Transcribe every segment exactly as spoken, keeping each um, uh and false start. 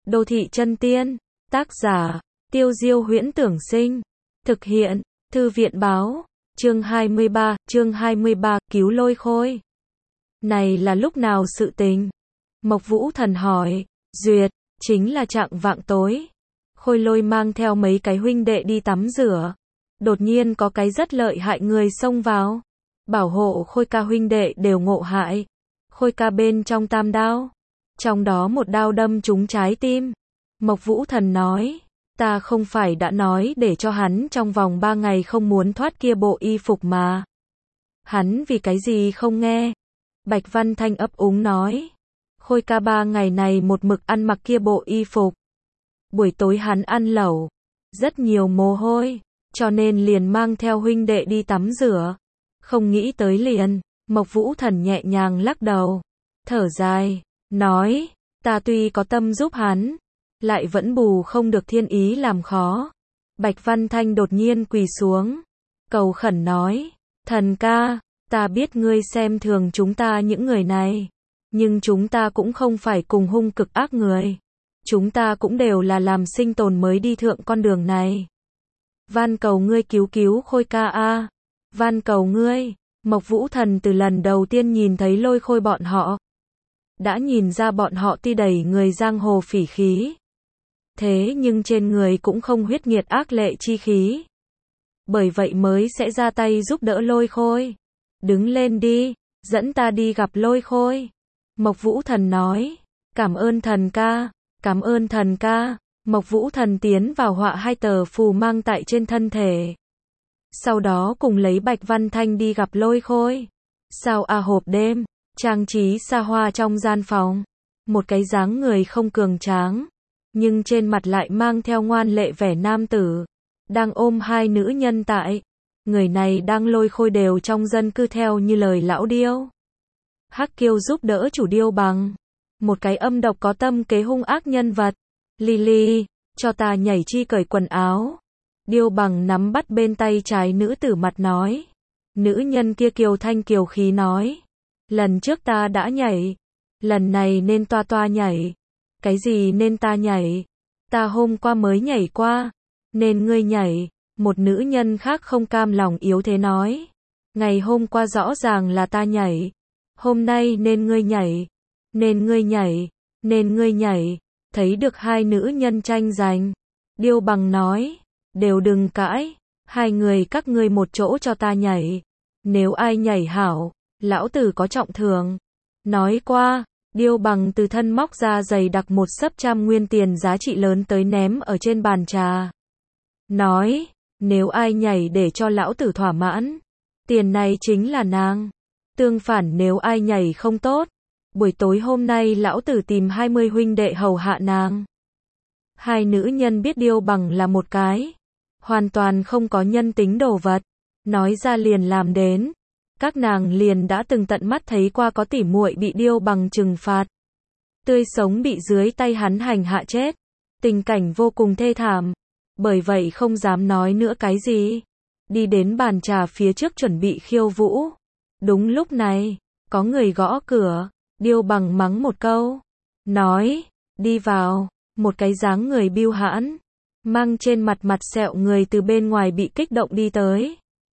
Đô thị chân tiên, tác giả, Tiêu Diêu Huyễn Tưởng Sinh, thực hiện, Thư viện báo, chương hai mươi ba, chương hai mươi ba, cứu lôi khôi. Này là lúc nào sự tình? Mộc Vũ Thần hỏi, duyệt, chính là chạng vạng tối. Khôi Lôi mang theo mấy cái huynh đệ đi tắm rửa. Đột nhiên có cái rất lợi hại người xông vào. Bảo hộ Khôi ca huynh đệ đều ngộ hại. Khôi ca bên trong tam đao. Trong đó một đao đâm trúng trái tim. Mộc Vũ Thần nói, ta không phải đã nói để cho hắn trong vòng ba ngày không muốn thoát kia bộ y phục mà. Hắn vì cái gì không nghe? Bạch Văn Thanh ấp úng nói, Khôi ca ba ngày này một mực ăn mặc kia bộ y phục. Buổi tối hắn ăn lẩu, rất nhiều mồ hôi, cho nên liền mang theo huynh đệ đi tắm rửa. Không nghĩ tới liền, Mộc Vũ Thần nhẹ nhàng lắc đầu, thở dài, nói, ta tuy có tâm giúp hắn, lại vẫn bù không được thiên ý làm khó. Bạch Văn Thanh đột nhiên quỳ xuống, cầu khẩn nói, thần ca, ta biết ngươi xem thường chúng ta những người này, nhưng chúng ta cũng không phải cùng hung cực ác người. Chúng ta cũng đều là làm sinh tồn mới đi thượng con đường này. Van cầu ngươi cứu cứu Khôi ca a, van cầu ngươi. Mộc Vũ Thần từ lần đầu tiên nhìn thấy Lôi Khôi bọn họ, đã nhìn ra bọn họ ti đầy người giang hồ phỉ khí. Thế nhưng trên người cũng không huyết nghiệt ác lệ chi khí. Bởi vậy mới sẽ ra tay giúp đỡ Lôi Khôi. Đứng lên đi, dẫn ta đi gặp Lôi Khôi. Mộc Vũ Thần nói, cảm ơn thần ca, cảm ơn thần ca. Mộc Vũ Thần tiến vào họa hai tờ phù mang tại trên thân thể. Sau đó cùng lấy Bạch Văn Thanh đi gặp Lôi Khôi. Sao a hộp đêm, trang trí xa hoa trong gian phòng. Một cái dáng người không cường tráng, nhưng trên mặt lại mang theo ngoan lệ vẻ nam tử. Đang ôm hai nữ nhân tại. Người này đang Lôi Khôi đều trong dân cư theo như lời lão điêu. Hắc Kiêu giúp đỡ chủ Điêu Bằng. Một cái âm độc có tâm kế hung ác nhân vật. Lily, cho ta nhảy chi cởi quần áo. Điêu Bằng nắm bắt bên tay trái nữ tử mặt nói. Nữ nhân kia kiều thanh kiều khí nói. Lần trước ta đã nhảy. Lần này nên toa toa nhảy. Cái gì nên ta nhảy? Ta hôm qua mới nhảy qua. Nên ngươi nhảy. Một nữ nhân khác không cam lòng yếu thế nói. Ngày hôm qua rõ ràng là ta nhảy. Hôm nay nên ngươi nhảy. Nên ngươi nhảy. Nên ngươi nhảy. Thấy được hai nữ nhân tranh giành. Điêu Bằng nói. Đều đừng cãi. Hai người các ngươi một chỗ cho ta nhảy. Nếu ai nhảy hảo, lão tử có trọng thưởng. Nói qua, Điêu Bằng từ thân móc ra giày đặc một sấp trăm nguyên tiền giá trị lớn tới ném ở trên bàn trà. Nói, nếu ai nhảy để cho lão tử thỏa mãn, tiền này chính là nàng. Tương phản nếu ai nhảy không tốt, buổi tối hôm nay lão tử tìm hai mươi huynh đệ hầu hạ nàng. Hai nữ nhân biết Điêu Bằng là một cái hoàn toàn không có nhân tính đồ vật, nói ra liền làm đến. Các nàng liền đã từng tận mắt thấy qua có tỉ muội bị Điêu Bằng trừng phạt, tươi sống bị dưới tay hắn hành hạ chết, tình cảnh vô cùng thê thảm. Bởi vậy không dám nói nữa cái gì, đi đến bàn trà phía trước chuẩn bị khiêu vũ. Đúng lúc này, có người gõ cửa. Điêu Bằng mắng một câu, nói, đi vào. Một cái dáng người biêu hãn, mang trên mặt mặt sẹo người từ bên ngoài bị kích động đi tới.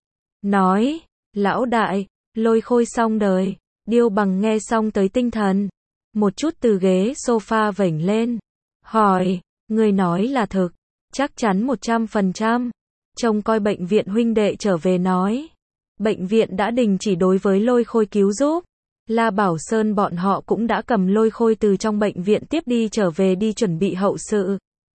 Nói, lão đại, Lôi Khôi xong đời. Điêu Bằng nghe xong tới tinh thần, một chút từ ghế sofa vểnh lên, hỏi, người nói là thực, chắc chắn một trăm phần trăm. Trông coi bệnh viện huynh đệ trở về nói, bệnh viện đã đình chỉ đối với Lôi Khôi cứu giúp. La Bảo Sơn bọn họ cũng đã cầm Lôi Khôi từ trong bệnh viện tiếp đi trở về đi chuẩn bị hậu sự.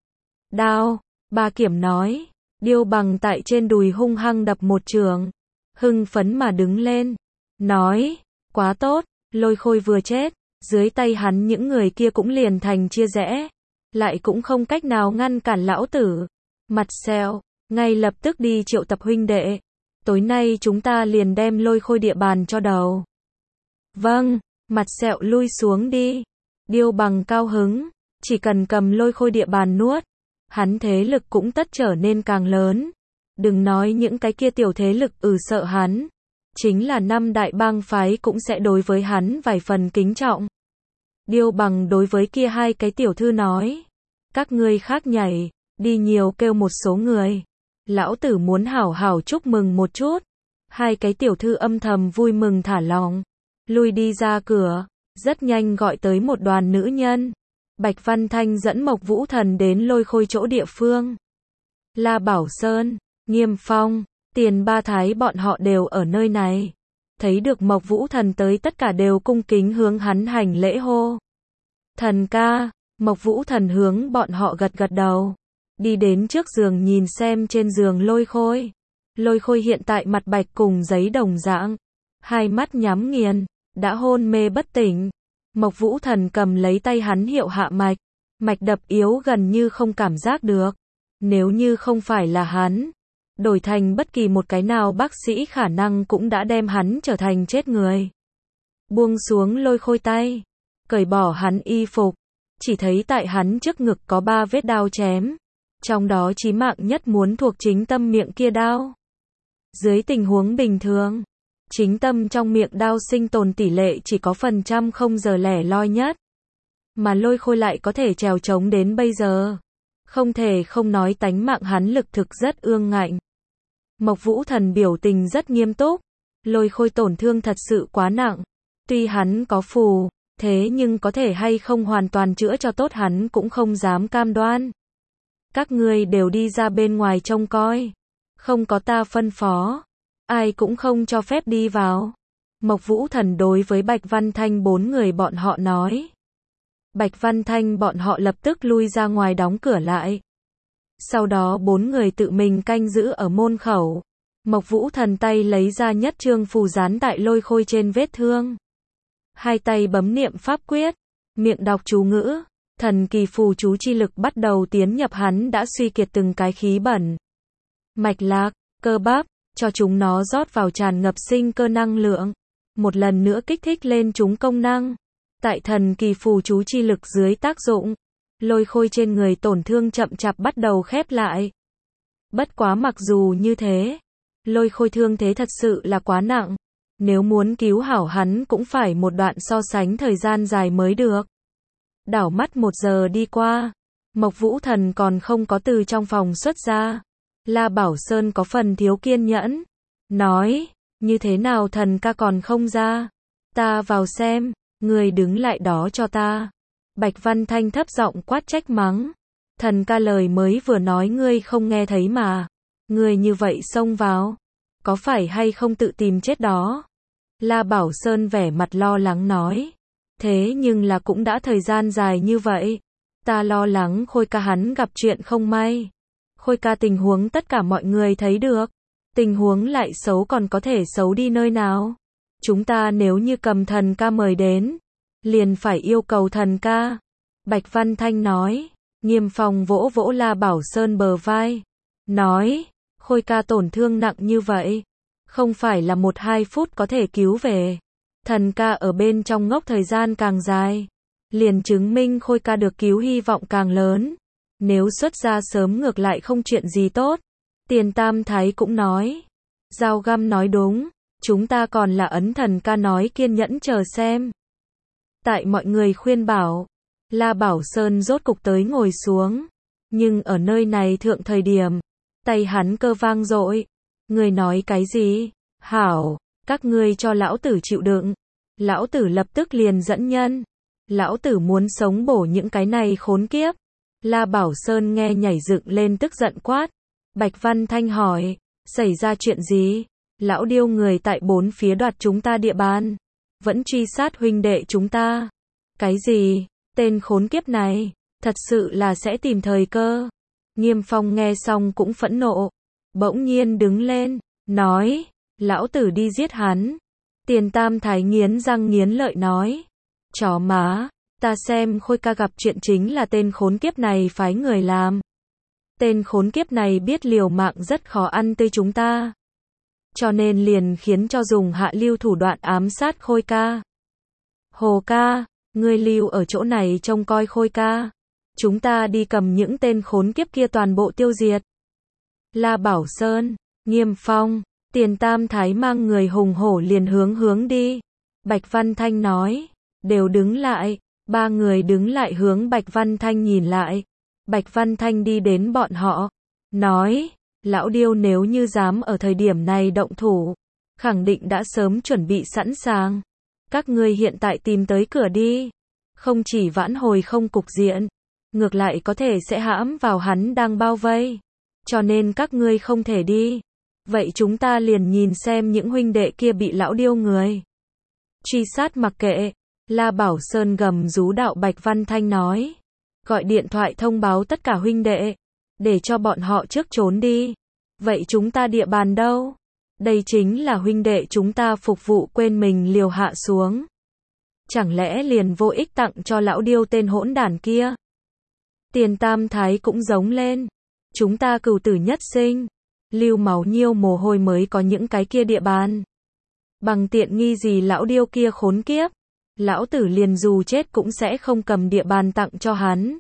Đao, Ba Kiểm nói. Điêu Bằng tại trên đùi hung hăng đập một trường, hưng phấn mà đứng lên, nói, quá tốt, Lôi Khôi vừa chết, dưới tay hắn những người kia cũng liền thành chia rẽ, lại cũng không cách nào ngăn cản lão tử. Mặt sẹo, ngay lập tức đi triệu tập huynh đệ, tối nay chúng ta liền đem Lôi Khôi địa bàn cho đầu. Vâng, mặt sẹo lui xuống đi. Điêu Bằng cao hứng, chỉ cần cầm Lôi Khôi địa bàn nuốt, hắn thế lực cũng tất trở nên càng lớn. Đừng nói những cái kia tiểu thế lực ừ sợ hắn, chính là năm đại bang phái cũng sẽ đối với hắn vài phần kính trọng. Điêu Bằng đối với kia hai cái tiểu thư nói, Các ngươi khác nhảy, đi nhiều kêu một số người. Lão tử muốn hảo hảo chúc mừng một chút. Hai cái tiểu thư âm thầm vui mừng thả lỏng, lui đi ra cửa, rất nhanh gọi tới một đoàn nữ nhân. Bạch Văn Thanh dẫn Mộc Vũ Thần đến Lôi Khôi chỗ địa phương. La Bảo Sơn, Nghiêm Phong, Tiền Ba Thái bọn họ đều ở nơi này. Thấy được Mộc Vũ Thần tới tất cả đều cung kính hướng hắn hành lễ hô. Thần ca, Mộc Vũ Thần hướng bọn họ gật gật đầu. Đi đến trước giường nhìn xem trên giường Lôi Khôi. Lôi Khôi hiện tại mặt bạch cùng giấy đồng dạng. Hai mắt nhắm nghiền, đã hôn mê bất tỉnh. Mộc Vũ Thần cầm lấy tay hắn hiệu hạ mạch. Mạch đập yếu gần như không cảm giác được. Nếu như không phải là hắn, đổi thành bất kỳ một cái nào bác sĩ khả năng cũng đã đem hắn trở thành chết người. Buông xuống Lôi Khôi tay, cởi bỏ hắn y phục, chỉ thấy tại hắn trước ngực có ba vết đao chém, trong đó chí mạng nhất muốn thuộc chính tâm miệng kia đao. Dưới tình huống bình thường, chính tâm trong miệng đao sinh tồn tỷ lệ chỉ có phần trăm không giờ lẻ loi nhất, mà Lôi Khôi lại có thể trèo trống đến bây giờ. Không thể không nói tánh mạng hắn lực thực rất ương ngạnh. Mộc Vũ Thần biểu tình rất nghiêm túc. Lôi Khôi tổn thương thật sự quá nặng. Tuy hắn có phù, thế nhưng có thể hay không hoàn toàn chữa cho tốt hắn cũng không dám cam đoan. Các ngươi đều đi ra bên ngoài trông coi. Không có ta phân phó, ai cũng không cho phép đi vào. Mộc Vũ Thần đối với Bạch Văn Thanh bốn người bọn họ nói. Bạch Văn Thanh bọn họ lập tức lui ra ngoài đóng cửa lại. Sau đó bốn người tự mình canh giữ ở môn khẩu. Mộc Vũ Thần tay lấy ra nhất trương phù dán tại Lôi Khôi trên vết thương. Hai tay bấm niệm pháp quyết, miệng đọc chú ngữ, thần kỳ phù chú chi lực bắt đầu tiến nhập hắn đã suy kiệt từng cái khí bẩn. Mạch lạc, cơ bắp, cho chúng nó rót vào tràn ngập sinh cơ năng lượng. Một lần nữa kích thích lên chúng công năng. Tại thần kỳ phù chú chi lực dưới tác dụng, Lôi Khôi trên người tổn thương chậm chạp bắt đầu khép lại. Bất quá mặc dù như thế, Lôi Khôi thương thế thật sự là quá nặng. Nếu muốn cứu hảo hắn cũng phải một đoạn so sánh thời gian dài mới được. Đảo mắt một giờ đi qua, Mộc Vũ Thần còn không có từ trong phòng xuất ra. La Bảo Sơn có phần thiếu kiên nhẫn, nói, như thế nào thần ca còn không ra? Ta vào xem, người đứng lại đó cho ta. Bạch Văn Thanh thấp giọng quát trách mắng. Thần ca lời mới vừa nói ngươi không nghe thấy mà. Ngươi như vậy xông vào, có phải hay không tự tìm chết đó? La Bảo Sơn vẻ mặt lo lắng nói. Thế nhưng là cũng đã thời gian dài như vậy. Ta lo lắng Khôi ca hắn gặp chuyện không may. Khôi ca tình huống tất cả mọi người thấy được. Tình huống lại xấu còn có thể xấu đi nơi nào? Chúng ta nếu như cầm thần ca mời đến, liền phải yêu cầu thần ca. Bạch Văn Thanh nói. Nghiêm Phong vỗ vỗ La Bảo Sơn bờ vai. Nói, Khôi ca tổn thương nặng như vậy. Không phải là một hai phút có thể cứu về. Thần ca ở bên trong ngốc thời gian càng dài. Liền chứng minh Khôi ca được cứu hy vọng càng lớn. Nếu xuất ra sớm ngược lại không chuyện gì tốt. Tiền Tam Thái cũng nói. Giao Găm nói đúng. Chúng ta còn là ấn thần ca nói kiên nhẫn chờ xem. Tại mọi người khuyên bảo, La Bảo Sơn rốt cục tới ngồi xuống. Nhưng ở nơi này thượng thời điểm, tay hắn cơ vang dội. Người nói cái gì? Hảo, các ngươi cho lão tử chịu đựng. Lão tử lập tức liền dẫn nhân. Lão tử muốn sống bổ những cái này khốn kiếp. La Bảo Sơn nghe nhảy dựng lên tức giận quát. Bạch Văn Thanh hỏi, xảy ra chuyện gì? Lão điêu người tại bốn phía đoạt chúng ta địa bàn. Vẫn truy sát huynh đệ chúng ta. Cái gì? Tên khốn kiếp này, thật sự là sẽ tìm thời cơ. Nghiêm Phong nghe xong cũng phẫn nộ. Bỗng nhiên đứng lên, nói, lão tử đi giết hắn. Tiền Tam Thái nghiến răng nghiến lợi nói. Chó má, ta xem Khôi ca gặp chuyện chính là tên khốn kiếp này phái người làm. Tên khốn kiếp này biết liều mạng rất khó ăn tươi chúng ta. Cho nên liền khiến cho dùng hạ lưu thủ đoạn ám sát Khôi ca. Hồ ca, ngươi lưu ở chỗ này trông coi Khôi ca. Chúng ta đi cầm những tên khốn kiếp kia toàn bộ tiêu diệt. La Bảo Sơn, Nghiêm Phong, Tiền Tam Thái mang người hùng hổ liền hướng hướng đi. Bạch Văn Thanh nói, đều đứng lại. Ba người đứng lại hướng Bạch Văn Thanh nhìn lại. Bạch Văn Thanh đi đến bọn họ, nói, lão điêu nếu như dám ở thời điểm này động thủ, khẳng định đã sớm chuẩn bị sẵn sàng. Các ngươi hiện tại tìm tới cửa đi, không chỉ vãn hồi không cục diện, ngược lại có thể sẽ hãm vào hắn đang bao vây. Cho nên các ngươi không thể đi. Vậy chúng ta liền nhìn xem những huynh đệ kia bị lão điêu người truy sát mặc kệ. La Bảo Sơn gầm rú đạo Bạch Văn Thanh nói. Gọi điện thoại thông báo tất cả huynh đệ, để cho bọn họ trước trốn đi. Vậy chúng ta địa bàn đâu? Đây chính là huynh đệ chúng ta phục vụ quên mình liều hạ xuống. Chẳng lẽ liền vô ích tặng cho lão điêu tên hỗn đản kia? Tiền Tam Thái cũng giống lên. Chúng ta cừu tử nhất sinh, lưu máu nhiêu mồ hôi mới có những cái kia địa bàn. Bằng tiện nghi gì lão điêu kia khốn kiếp, lão tử liền dù chết cũng sẽ không cầm địa bàn tặng cho hắn.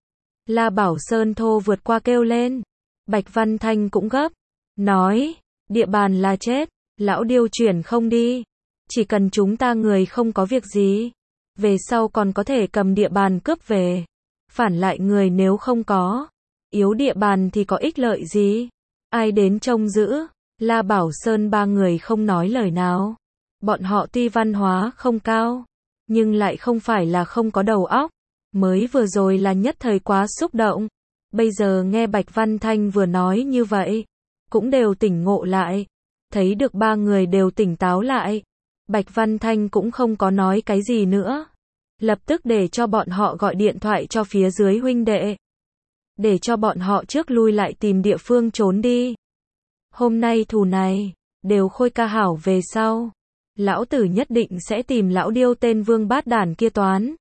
La Bảo Sơn thô vượt qua kêu lên. Bạch Văn Thanh cũng gấp, nói, địa bàn là chết, lão điêu chuyển không đi. Chỉ cần chúng ta người không có việc gì, về sau còn có thể cầm địa bàn cướp về. Phản lại người nếu không có, yếu địa bàn thì có ích lợi gì? Ai đến trông giữ? La Bảo Sơn ba người không nói lời nào. Bọn họ tuy văn hóa không cao, nhưng lại không phải là không có đầu óc. Mới vừa rồi là nhất thời quá xúc động. Bây giờ nghe Bạch Văn Thanh vừa nói như vậy, cũng đều tỉnh ngộ lại. Thấy được ba người đều tỉnh táo lại. Bạch Văn Thanh cũng không có nói cái gì nữa. Lập tức để cho bọn họ gọi điện thoại cho phía dưới huynh đệ. Để cho bọn họ trước lui lại tìm địa phương trốn đi. Hôm nay thù này, đều khôi ca hảo về sau. Lão tử nhất định sẽ tìm lão điêu tên vương bát đản kia toán.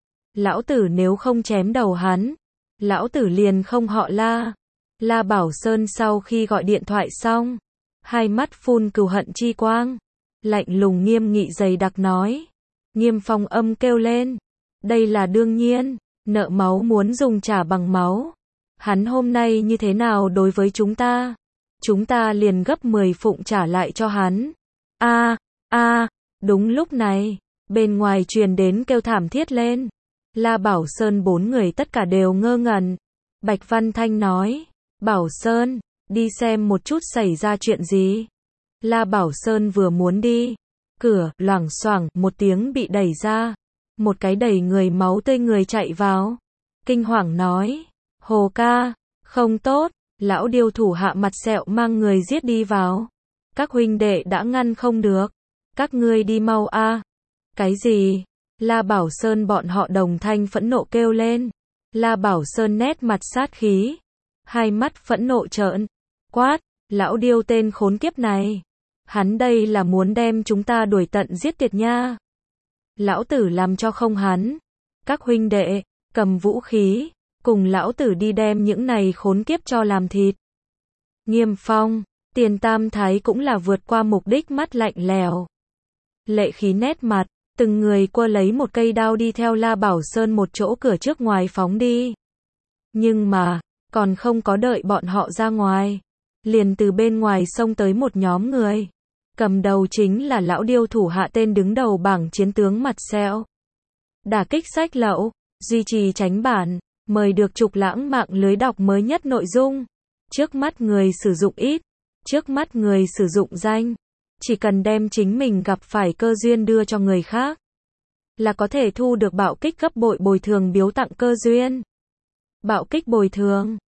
Lão tử nếu không chém đầu hắn, lão tử liền không họ La. La Bảo Sơn sau khi gọi điện thoại xong, hai mắt phun cừu hận chi quang, lạnh lùng nghiêm nghị dày đặc nói. Nghiêm Phong âm kêu lên, đây là đương nhiên, nợ máu muốn dùng trả bằng máu. Hắn hôm nay như thế nào đối với chúng ta, chúng ta liền gấp mười phụng trả lại cho hắn. A, a, đúng lúc này, bên ngoài truyền đến kêu thảm thiết lên. La Bảo Sơn bốn người tất cả đều ngơ ngẩn. Bạch Văn Thanh nói, Bảo Sơn, đi xem một chút xảy ra chuyện gì. La Bảo Sơn vừa muốn đi, cửa, loảng xoảng, một tiếng bị đẩy ra. Một cái đầy người máu tươi người chạy vào. Kinh hoàng nói, Hồ ca, không tốt, lão điêu thủ hạ mặt sẹo mang người giết đi vào. Các huynh đệ đã ngăn không được. Các ngươi đi mau a. Cái gì? La Bảo Sơn bọn họ đồng thanh phẫn nộ kêu lên. La Bảo Sơn nét mặt sát khí, hai mắt phẫn nộ trợn, quát, lão điêu tên khốn kiếp này. Hắn đây là muốn đem chúng ta đuổi tận giết tiệt nha. Lão tử làm cho không hắn. Các huynh đệ, cầm vũ khí, cùng lão tử đi đem những này khốn kiếp cho làm thịt. Nghiêm Phong, Tiền Tam Thái cũng là vượt qua mục đích mắt lạnh lèo. Lệ khí nét mặt, từng người quơ lấy một cây đao đi theo La Bảo Sơn một chỗ cửa trước ngoài phóng đi. Nhưng mà, còn không có đợi bọn họ ra ngoài, liền từ bên ngoài xông tới một nhóm người. Cầm đầu chính là lão điêu thủ hạ tên đứng đầu bảng chiến tướng mặt sẹo. Đả kích sách lậu, duy trì tránh bản, mời được Trục Lãng mạng lưới đọc mới nhất nội dung. Trước mắt người sử dụng ít, trước mắt người sử dụng danh. Chỉ cần đem chính mình gặp phải cơ duyên đưa cho người khác, là có thể thu được bạo kích gấp bội bồi thường biếu tặng cơ duyên. Bạo kích bồi thường